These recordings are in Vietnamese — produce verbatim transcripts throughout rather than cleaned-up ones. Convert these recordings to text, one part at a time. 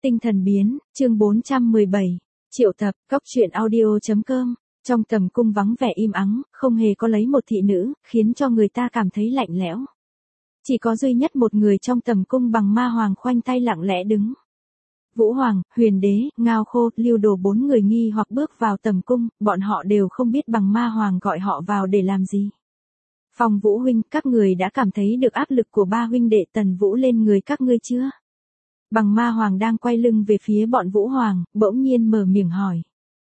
Tinh thần biến, chương bốn trăm mười bảy, triệu tập, góc truyện audio.com. Trong tầm cung vắng vẻ im ắng, không hề có lấy một thị nữ, khiến cho người ta cảm thấy lạnh lẽo. Chỉ có duy nhất một người trong tầm cung bằng ma hoàng khoanh tay lặng lẽ đứng. Vũ Hoàng, Huyền Đế, Ngao Khô, Lưu Đồ bốn người nghi hoặc bước vào tầm cung, bọn họ đều không biết bằng ma hoàng gọi họ vào để làm gì. Phong Vũ huynh, các người đã cảm thấy được áp lực của ba huynh đệ Tần Vũ lên người các ngươi chưa? Bằng ma hoàng đang quay lưng về phía bọn Vũ Hoàng, bỗng nhiên mở miệng hỏi.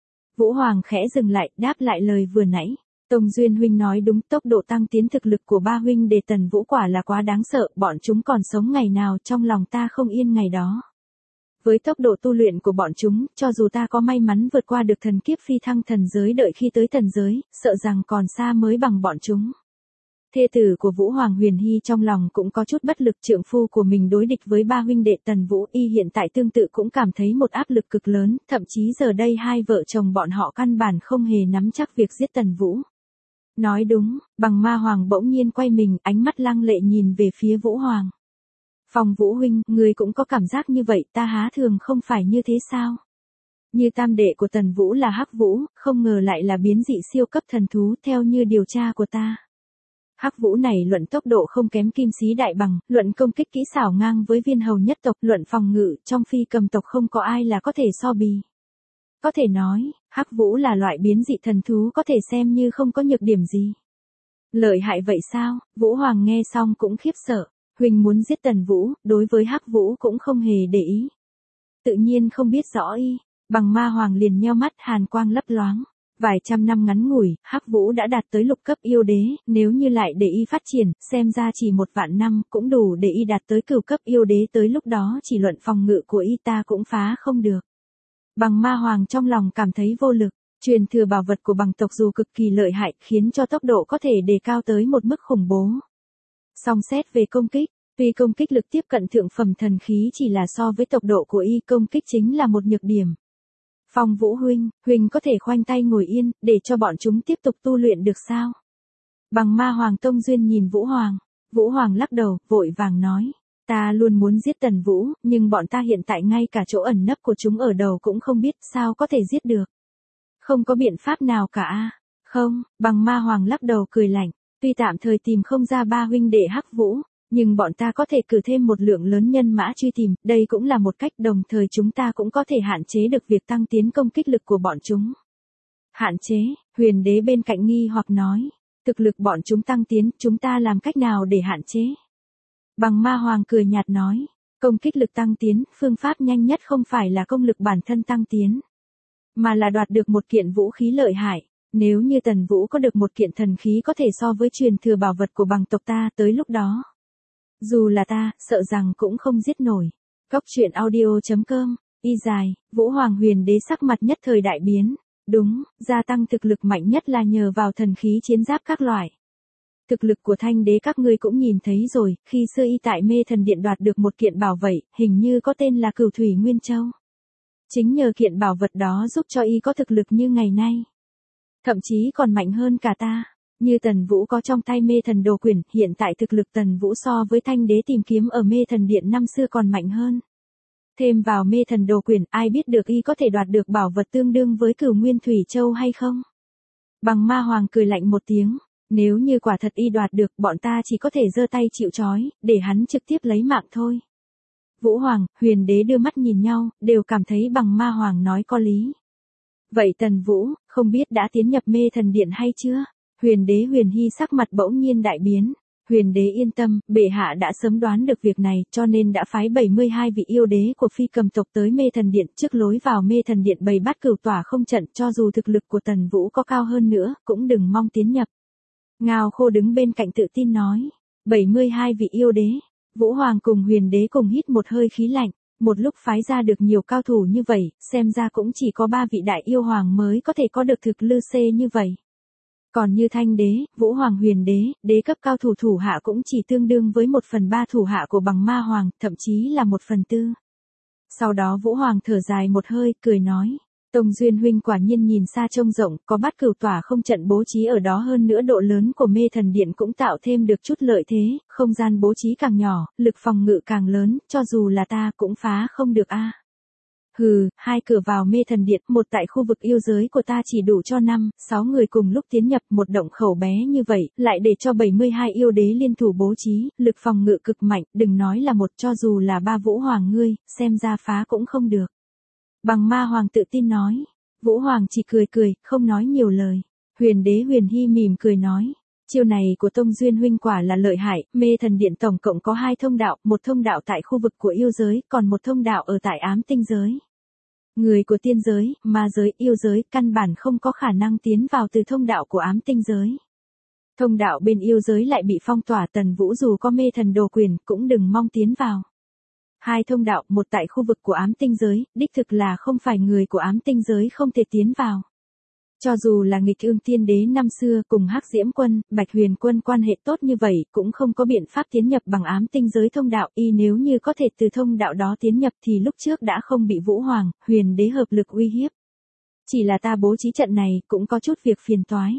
Vũ Hoàng khẽ dừng lại, đáp lại lời vừa nãy. Tông Duyên huynh nói đúng, tốc độ tăng tiến thực lực của ba huynh đệ Tần Vũ quả là quá đáng sợ, bọn chúng còn sống ngày nào trong lòng ta không yên ngày đó. Với tốc độ tu luyện của bọn chúng, cho dù ta có may mắn vượt qua được thần kiếp phi thăng thần giới đợi khi tới thần giới, sợ rằng còn xa mới bằng bọn chúng. Thê tử của Vũ Hoàng Huyền Hy trong lòng cũng có chút bất lực, trượng phu của mình đối địch với ba huynh đệ Tần Vũ, y hiện tại tương tự cũng cảm thấy một áp lực cực lớn, thậm chí giờ đây hai vợ chồng bọn họ căn bản không hề nắm chắc việc giết Tần Vũ. Nói đúng, bằng ma hoàng bỗng nhiên quay mình, ánh mắt lăng lệ nhìn về phía Vũ Hoàng. Phong Vũ huynh, người cũng có cảm giác như vậy, ta há thường không phải như thế sao? Như tam đệ của Tần Vũ là Hắc Vũ, không ngờ lại là biến dị siêu cấp thần thú theo như điều tra của ta. Hắc Vũ này luận tốc độ không kém Kim Sĩ Đại Bằng, luận công kích kỹ xảo ngang với Viên Hầu nhất tộc, luận phòng ngự, trong phi cầm tộc không có ai là có thể so bì. Có thể nói, Hắc Vũ là loại biến dị thần thú có thể xem như không có nhược điểm gì. Lợi hại vậy sao? Vũ Hoàng nghe xong cũng khiếp sợ. Huynh muốn giết Tần Vũ, đối với Hắc Vũ cũng không hề để ý. Tự nhiên không biết rõ y, bằng ma hoàng liền nheo mắt, hàn quang lấp loáng. Vài trăm năm ngắn ngủi, Hắc Vũ đã đạt tới lục cấp yêu đế, nếu như lại để y phát triển, xem ra chỉ một vạn năm cũng đủ để y đạt tới cửu cấp yêu đế, tới lúc đó chỉ luận phòng ngự của y ta cũng phá không được. Bằng ma hoàng trong lòng cảm thấy vô lực, truyền thừa bảo vật của bằng tộc dù cực kỳ lợi hại, khiến cho tốc độ có thể đề cao tới một mức khủng bố. Song xét về công kích, tuy công kích lực tiếp cận thượng phẩm thần khí chỉ là so với tốc độ của y, công kích chính là một nhược điểm. Phong Vũ huynh, huynh có thể khoanh tay ngồi yên, để cho bọn chúng tiếp tục tu luyện được sao? Bằng ma hoàng Tông Duyên nhìn Vũ Hoàng, Vũ Hoàng lắc đầu, vội vàng nói, ta luôn muốn giết Tần Vũ, nhưng bọn ta hiện tại ngay cả chỗ ẩn nấp của chúng ở đầu cũng không biết, sao có thể giết được. Không có biện pháp nào cả a. Không, bằng ma hoàng lắc đầu cười lạnh, tuy tạm thời tìm không ra ba huynh đệ Hắc Vũ, nhưng bọn ta có thể cử thêm một lượng lớn nhân mã truy tìm, đây cũng là một cách, đồng thời chúng ta cũng có thể hạn chế được việc tăng tiến công kích lực của bọn chúng. Hạn chế, Huyền Đế bên cạnh nghi hoặc nói, thực lực bọn chúng tăng tiến, chúng ta làm cách nào để hạn chế? Bằng ma hoàng cười nhạt nói, công kích lực tăng tiến, phương pháp nhanh nhất không phải là công lực bản thân tăng tiến, mà là đoạt được một kiện vũ khí lợi hại. Nếu như Tần Vũ có được một kiện thần khí có thể so với truyền thừa bảo vật của bằng tộc ta, tới lúc đó, dù là ta, sợ rằng cũng không giết nổi. Góc truyện audio.com, y dài, Vũ Hoàng Huyền Đế sắc mặt nhất thời đại biến. Đúng, gia tăng thực lực mạnh nhất là nhờ vào thần khí chiến giáp các loại. Thực lực của Thanh Đế các ngươi cũng nhìn thấy rồi, khi xưa y tại Mê Thần Điện đoạt được một kiện bảo vậy, hình như có tên là Cửu Thủy Nguyên Châu. Chính nhờ kiện bảo vật đó giúp cho y có thực lực như ngày nay. Thậm chí còn mạnh hơn cả ta. Như Tần Vũ có trong tay Mê Thần Đồ Quyển, hiện tại thực lực Tần Vũ so với Thanh Đế tìm kiếm ở Mê Thần Điện năm xưa còn mạnh hơn. Thêm vào Mê Thần Đồ Quyển, ai biết được y có thể đoạt được bảo vật tương đương với Cửu Nguyên Thủy Châu hay không? Bằng ma hoàng cười lạnh một tiếng, nếu như quả thật y đoạt được, bọn ta chỉ có thể giơ tay chịu trói, để hắn trực tiếp lấy mạng thôi. Vũ Hoàng, Huyền Đế đưa mắt nhìn nhau, đều cảm thấy bằng ma hoàng nói có lý. Vậy Tần Vũ, không biết đã tiến nhập Mê Thần Điện hay chưa? Huyền Đế Huyền Hy sắc mặt bỗng nhiên đại biến. Huyền Đế yên tâm, bệ hạ đã sớm đoán được việc này, cho nên đã phái bảy mươi hai vị yêu đế của phi cầm tộc tới Mê Thần Điện, trước lối vào Mê Thần Điện bày bát cửu tỏa không trận, cho dù thực lực của Tần Vũ có cao hơn nữa, cũng đừng mong tiến nhập. Ngao Khô đứng bên cạnh tự tin nói, bảy mươi hai vị yêu đế. Vũ Hoàng cùng Huyền Đế cùng hít một hơi khí lạnh, một lúc phái ra được nhiều cao thủ như vậy, xem ra cũng chỉ có ba vị đại yêu hoàng mới có thể có được thực lực C như vậy. Còn như Thanh Đế, Vũ Hoàng Huyền Đế, đế cấp cao thủ thủ hạ cũng chỉ tương đương với một phần ba thủ hạ của bằng ma hoàng, thậm chí là một phần tư. Sau đó Vũ Hoàng thở dài một hơi, cười nói, Tông Duyên huynh quả nhiên nhìn xa trông rộng, có bát cửu tỏa không trận bố trí ở đó, hơn nữa độ lớn của Mê Thần Điện cũng tạo thêm được chút lợi thế, không gian bố trí càng nhỏ, lực phòng ngự càng lớn, cho dù là ta cũng phá không được a. Hừ, hai cửa vào mê thần điện, một tại khu vực yêu giới của ta chỉ đủ cho năm, sáu người cùng lúc tiến nhập một động khẩu bé như vậy, lại để cho bảy mươi hai yêu đế liên thủ bố trí, lực phòng ngự cực mạnh, đừng nói là một cho dù là ba Vũ Hoàng ngươi, xem ra phá cũng không được. Bằng Ma Hoàng tự tin nói. Vũ Hoàng chỉ cười cười, không nói nhiều lời. Huyền đế Huyền Hy mỉm cười nói. Chiêu này của Tông Duyên huynh quả là lợi hại, mê thần điện tổng cộng có hai thông đạo, một thông đạo tại khu vực của yêu giới, còn một thông đạo ở tại ám tinh giới. Người của tiên giới, ma giới, yêu giới, căn bản không có khả năng tiến vào từ thông đạo của ám tinh giới. Thông đạo bên yêu giới lại bị phong tỏa, Tần Vũ dù có mê thần đồ quyền, cũng đừng mong tiến vào. Hai thông đạo, một tại khu vực của ám tinh giới, đích thực là không phải người của ám tinh giới không thể tiến vào. Cho dù là nghịch ương tiên đế năm xưa cùng Hắc Diễm Quân, Bạch Huyền Quân quan hệ tốt như vậy, cũng không có biện pháp tiến nhập bằng ám tinh giới thông đạo, y nếu như có thể từ thông đạo đó tiến nhập thì lúc trước đã không bị Vũ Hoàng, Huyền đế hợp lực uy hiếp. Chỉ là ta bố trí trận này, cũng có chút việc phiền toái.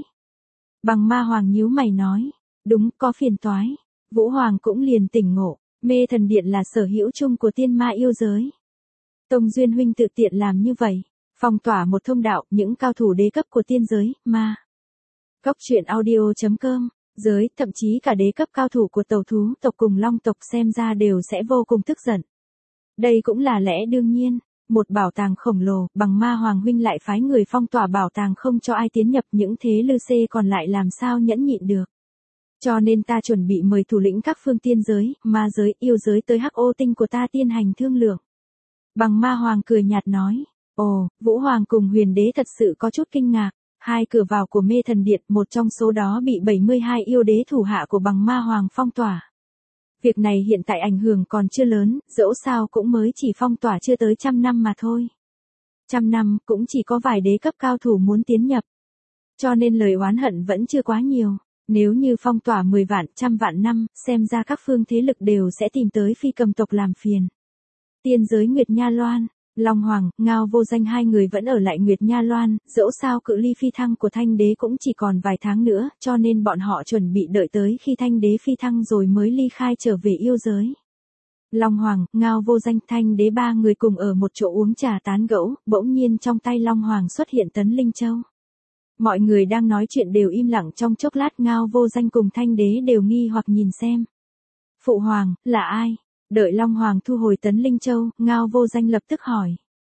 Bằng Ma Hoàng nhíu mày nói, đúng, có phiền toái. Vũ Hoàng cũng liền tỉnh ngộ, mê thần điện là sở hữu chung của tiên ma yêu giới. Tông Duyên huynh tự tiện làm như vậy. Phong tỏa một thông đạo, những cao thủ đế cấp của tiên giới, ma. Cóc truyện audio chấm com, giới, thậm chí cả đế cấp cao thủ của tàu thú tộc cùng long tộc xem ra đều sẽ vô cùng tức giận. Đây cũng là lẽ đương nhiên, một bảo tàng khổng lồ, bằng Ma Hoàng huynh lại phái người phong tỏa bảo tàng không cho ai tiến nhập, những thế lư xê còn lại làm sao nhẫn nhịn được. Cho nên ta chuẩn bị mời thủ lĩnh các phương tiên giới, ma giới, yêu giới tới hắc ô tinh của ta tiến hành thương lượng. Bằng Ma Hoàng cười nhạt nói. Ồ, Vũ Hoàng cùng Huyền đế thật sự có chút kinh ngạc, hai cửa vào của mê thần điện, một trong số đó bị bảy mươi hai yêu đế thủ hạ của bằng Ma Hoàng phong tỏa. Việc này hiện tại ảnh hưởng còn chưa lớn, dẫu sao cũng mới chỉ phong tỏa chưa tới trăm năm mà thôi. Trăm năm cũng chỉ có vài đế cấp cao thủ muốn tiến nhập. Cho nên lời oán hận vẫn chưa quá nhiều, nếu như phong tỏa mười vạn, trăm vạn năm, xem ra các phương thế lực đều sẽ tìm tới Phi Cầm tộc làm phiền. Tiên giới Nguyệt Nha Loan. Long Hoàng, Ngao Vô Danh hai người vẫn ở lại Nguyệt Nha Loan, dẫu sao cự ly phi thăng của Thanh Đế cũng chỉ còn vài tháng nữa, cho nên bọn họ chuẩn bị đợi tới khi Thanh Đế phi thăng rồi mới ly khai trở về yêu giới. Long Hoàng, Ngao Vô Danh, Thanh Đế ba người cùng ở một chỗ uống trà tán gẫu, bỗng nhiên trong tay Long Hoàng xuất hiện tấn linh châu. Mọi người đang nói chuyện đều im lặng trong chốc lát, Ngao Vô Danh cùng Thanh Đế đều nghi hoặc nhìn xem. Phụ Hoàng, là ai? Đợi Long Hoàng thu hồi tấn linh châu, Ngao Vô Danh lập tức hỏi.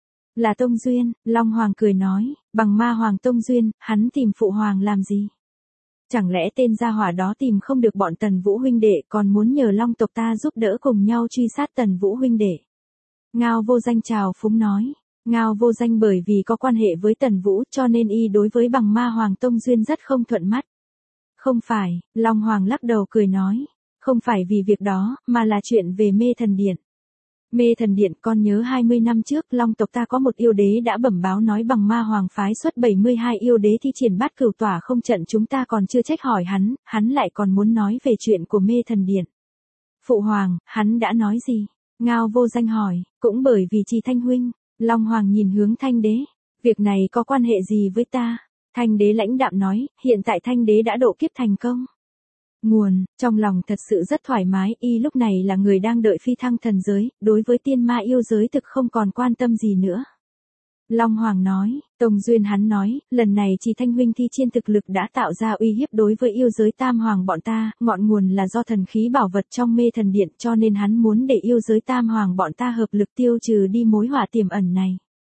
Là Tông Duyên, Long Hoàng cười nói, bằng Ma Hoàng Tông Duyên, hắn tìm Phụ Hoàng làm gì? Chẳng lẽ tên gia hỏa đó tìm không được bọn Tần Vũ huynh đệ, còn muốn nhờ Long tộc ta giúp đỡ cùng nhau truy sát Tần Vũ huynh đệ? Ngao Vô Danh chào phúng nói. Ngao Vô Danh bởi vì có quan hệ với Tần Vũ cho nên y đối với bằng Ma Hoàng Tông Duyên rất không thuận mắt. Không phải, Long Hoàng lắc đầu cười nói. Không phải vì việc đó, mà là chuyện về mê thần điện. Mê thần điện, con nhớ hai mươi năm trước, Long tộc ta có một yêu đế đã bẩm báo nói bằng Ma Hoàng phái xuất bảy mươi hai yêu đế thi triển bát cửu tỏa không trận, chúng ta còn chưa trách hỏi hắn, hắn lại còn muốn nói về chuyện của mê thần điện. Phụ Hoàng, hắn đã nói gì? Ngao Vô Danh hỏi, cũng bởi vì Trì Thanh huynh. Long Hoàng nhìn hướng Thanh Đế, việc này có quan hệ gì với ta? Thanh Đế lãnh đạm nói, hiện tại Thanh Đế đã độ kiếp thành công. Nguồn, trong lòng thật sự rất thoải mái, y lúc này là người đang đợi phi thăng thần giới, đối với tiên ma yêu giới thực không còn quan tâm gì nữa. Long Hoàng nói, Tông Duyên hắn nói, lần này Trì Thanh huynh thi chiên thực lực đã tạo ra uy hiếp đối với yêu giới Tam Hoàng bọn ta, ngọn nguồn là do thần khí bảo vật trong mê thần điện, cho nên hắn muốn để yêu giới Tam Hoàng bọn ta hợp lực tiêu trừ đi mối họa tiềm ẩn này.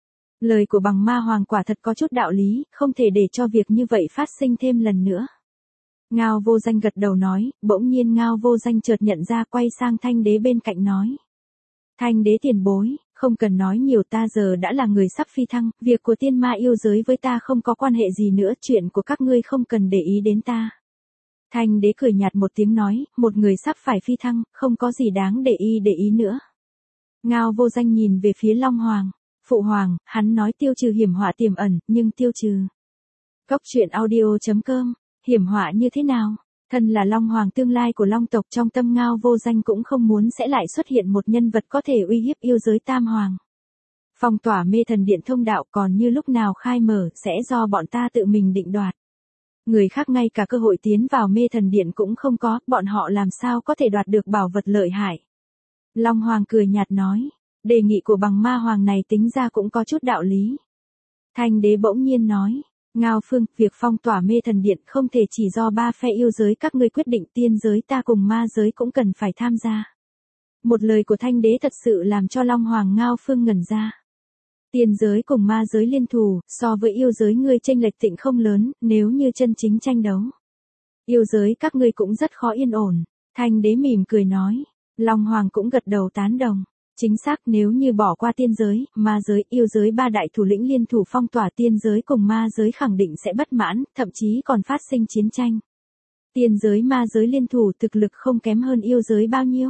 Lời của bằng Ma Hoàng quả thật có chút đạo lý, không thể để cho việc như vậy phát sinh thêm lần nữa. Ngao Vô Danh gật đầu nói, bỗng nhiên Ngao Vô Danh chợt nhận ra, quay sang Thanh Đế bên cạnh nói. Thanh Đế tiền bối, không cần nói nhiều, ta giờ đã là người sắp phi thăng, việc của tiên ma yêu giới với ta không có quan hệ gì nữa, chuyện của các ngươi không cần để ý đến ta. Thanh Đế cười nhạt một tiếng nói, một người sắp phải phi thăng, không có gì đáng để ý để ý nữa. Ngao Vô Danh nhìn về phía Long Hoàng, Phụ Hoàng, hắn nói tiêu trừ hiểm họa tiềm ẩn, nhưng tiêu trừ. Cóc truyện audio chấm com. Hiểm họa như thế nào? Thân là Long Hoàng tương lai của Long tộc, trong tâm Ngao Vô Danh cũng không muốn sẽ lại xuất hiện một nhân vật có thể uy hiếp yêu giới Tam Hoàng. Phong tỏa mê thần điện thông đạo, còn như lúc nào khai mở sẽ do bọn ta tự mình định đoạt. Người khác ngay cả cơ hội tiến vào mê thần điện cũng không có, bọn họ làm sao có thể đoạt được bảo vật lợi hại. Long Hoàng cười nhạt nói, Đề nghị của bằng ma hoàng này tính ra cũng có chút đạo lý. Thanh đế bỗng nhiên nói, Ngao Phương, việc phong tỏa mê thần điện không thể chỉ do ba phe yêu giới các ngươi quyết định, tiên giới ta cùng ma giới cũng cần phải tham gia. Một lời của thanh đế thật sự làm cho Long Hoàng Ngao Phương ngẩn ra. Tiên giới cùng ma giới liên thủ, so với yêu giới ngươi chênh lệch tịnh không lớn, nếu như chân chính tranh đấu. Yêu giới các ngươi cũng rất khó yên ổn. Thanh đế mỉm cười nói. Long Hoàng cũng gật đầu tán đồng. Chính xác, nếu như bỏ qua tiên giới, ma giới, yêu giới ba đại thủ lĩnh liên thủ phong tỏa tiên giới cùng ma giới khẳng định sẽ bất mãn, thậm chí còn phát sinh chiến tranh. Tiên giới ma giới liên thủ thực lực không kém hơn yêu giới bao nhiêu.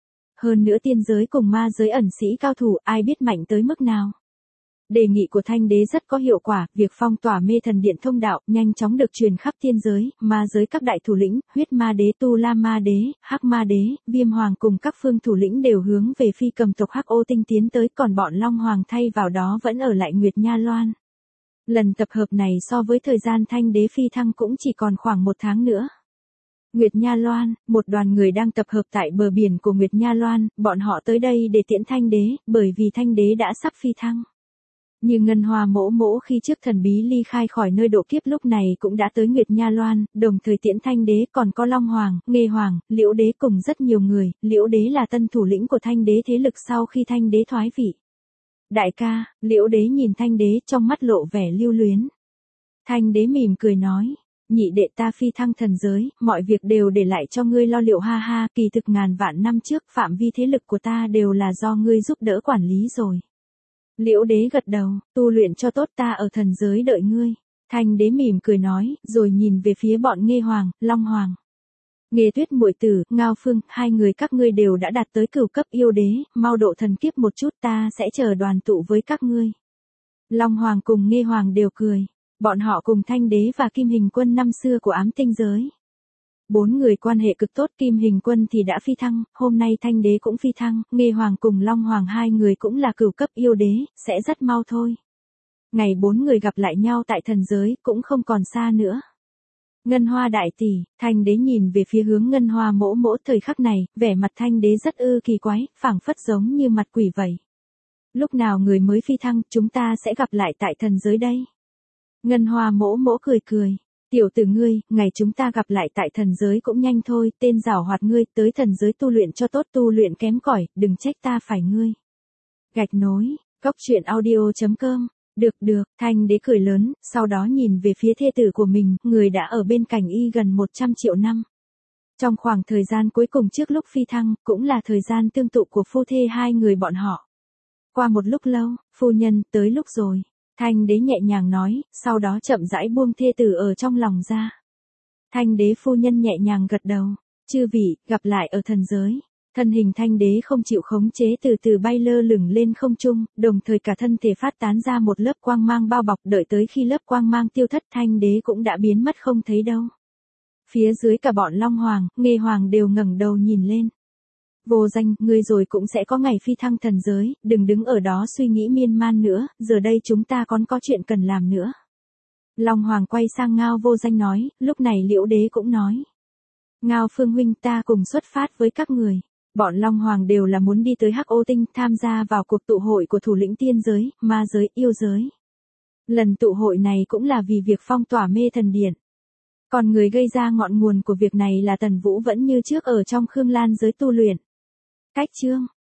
Hơn nữa tiên giới cùng ma giới ẩn sĩ cao thủ, ai biết mạnh tới mức nào. Đề nghị của thanh đế rất có hiệu quả, việc phong tỏa mê thần điện thông đạo nhanh chóng được truyền khắp tiên giới, ma giới các đại thủ lĩnh, huyết ma đế, tu la ma đế, hắc ma đế, viêm hoàng cùng các phương thủ lĩnh đều hướng về phi cầm tộc hắc ô tinh tiến tới, còn bọn long hoàng thay vào đó vẫn ở lại Nguyệt Nha Loan. Lần tập hợp này so với thời gian thanh đế phi thăng cũng chỉ còn khoảng một tháng nữa. Nguyệt Nha Loan, một đoàn người đang tập hợp tại bờ biển của Nguyệt Nha Loan, bọn họ tới đây để tiễn thanh đế, bởi vì thanh đế đã sắp phi thăng. Như Ngân Hoa mỗ mỗ khi trước thần bí ly khai khỏi nơi độ kiếp lúc này cũng đã tới Nguyệt Nha Loan, đồng thời tiễn thanh đế, còn có Long Hoàng, Nghê Hoàng, Liễu đế cùng rất nhiều người. Liễu đế là tân thủ lĩnh của thanh đế thế lực sau khi thanh đế thoái vị. Đại ca, Liễu đế nhìn thanh đế trong mắt lộ vẻ lưu luyến. Thanh đế mỉm cười nói, nhị đệ ta phi thăng thần giới, mọi việc đều để lại cho ngươi lo liệu, ha ha, kỳ thực ngàn vạn năm trước phạm vi thế lực của ta đều là do ngươi giúp đỡ quản lý rồi. Liễu đế gật đầu, tu luyện cho tốt, ta ở thần giới đợi ngươi. Thanh đế mỉm cười nói, rồi nhìn về phía bọn Nghê Hoàng, Long Hoàng. Nghê Tuyết muội tử, Ngao Phương, hai người các ngươi đều đã đạt tới cửu cấp yêu đế, mau độ thần kiếp một chút, ta sẽ chờ đoàn tụ với các ngươi. Long Hoàng cùng Nghê Hoàng đều cười, bọn họ cùng Thanh đế và Kim Hình Quân năm xưa của ám tinh giới. Bốn người quan hệ cực tốt, Kim Hình Quân thì đã phi thăng, hôm nay thanh đế cũng phi thăng, Nghê Hoàng cùng Long Hoàng hai người cũng là cửu cấp yêu đế, sẽ rất mau thôi. Ngày bốn người gặp lại nhau tại thần giới, cũng không còn xa nữa. Ngân Hoa đại tỷ, thanh đế nhìn về phía hướng Ngân Hoa mỗ mỗ, thời khắc này, vẻ mặt thanh đế rất ư kỳ quái, phảng phất giống như mặt quỷ vậy. Lúc nào người mới phi thăng, chúng ta sẽ gặp lại tại thần giới đây. Ngân Hoa mỗ mỗ cười cười. Tiểu tử ngươi, ngày chúng ta gặp lại tại thần giới cũng nhanh thôi, tên giảo hoạt ngươi, tới thần giới tu luyện cho tốt, tu luyện kém cỏi, đừng trách ta phải ngươi. Gạch nối, góc truyện audio chấm com, được được, thanh đế cười lớn, sau đó nhìn về phía thê tử của mình, người đã ở bên cạnh y gần một trăm triệu năm. Trong khoảng thời gian cuối cùng trước lúc phi thăng, cũng là thời gian tương tụ của phu thê hai người bọn họ. Qua một lúc lâu, phu nhân, tới lúc rồi. Thanh đế nhẹ nhàng nói, sau đó chậm rãi buông thê tử ở trong lòng ra. Thanh đế phu nhân nhẹ nhàng gật đầu, chư vị, gặp lại ở thần giới. Thân hình thanh đế không chịu khống chế từ từ bay lơ lửng lên không trung, đồng thời cả thân thể phát tán ra một lớp quang mang bao bọc, đợi tới khi lớp quang mang tiêu thất thanh đế cũng đã biến mất không thấy đâu. Phía dưới cả bọn Long Hoàng, Nghê Hoàng đều ngẩng đầu nhìn lên. Vô Danh, ngươi rồi cũng sẽ có ngày phi thăng thần giới, đừng đứng ở đó suy nghĩ miên man nữa, giờ đây chúng ta còn có chuyện cần làm nữa. Long Hoàng quay sang Ngao Vô Danh nói, lúc này Liễu đế cũng nói. Ngao Phương huynh, ta cùng xuất phát với các người. Bọn Long Hoàng đều là muốn đi tới Hắc Ô Tinh, tham gia vào cuộc tụ hội của thủ lĩnh tiên giới, ma giới, yêu giới. Lần tụ hội này cũng là vì việc phong tỏa mê thần điện. Còn người gây ra ngọn nguồn của việc này là Tần Vũ vẫn như trước ở trong Khương Lan giới tu luyện. Cách chương